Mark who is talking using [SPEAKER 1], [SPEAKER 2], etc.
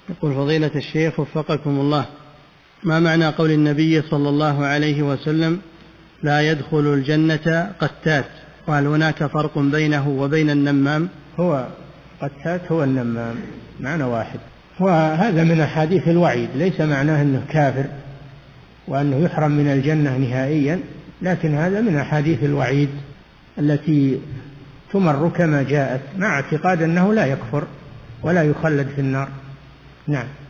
[SPEAKER 1] يقول فضيلة الشيخ وفقكم الله، ما معنى قول النبي صلى الله عليه وسلم لا يدخل الجنة قتات، وهل هناك فرق بينه وبين النمام؟
[SPEAKER 2] هو قتات هو النمام، معنى واحد، وهذا من أحاديث الوعيد، ليس معناه أنه كافر وأنه يحرم من الجنة نهائيا، لكن هذا من أحاديث الوعيد التي تمر كما جاءت، مع اعتقاد أنه لا يكفر ولا يخلد في النار. نعم.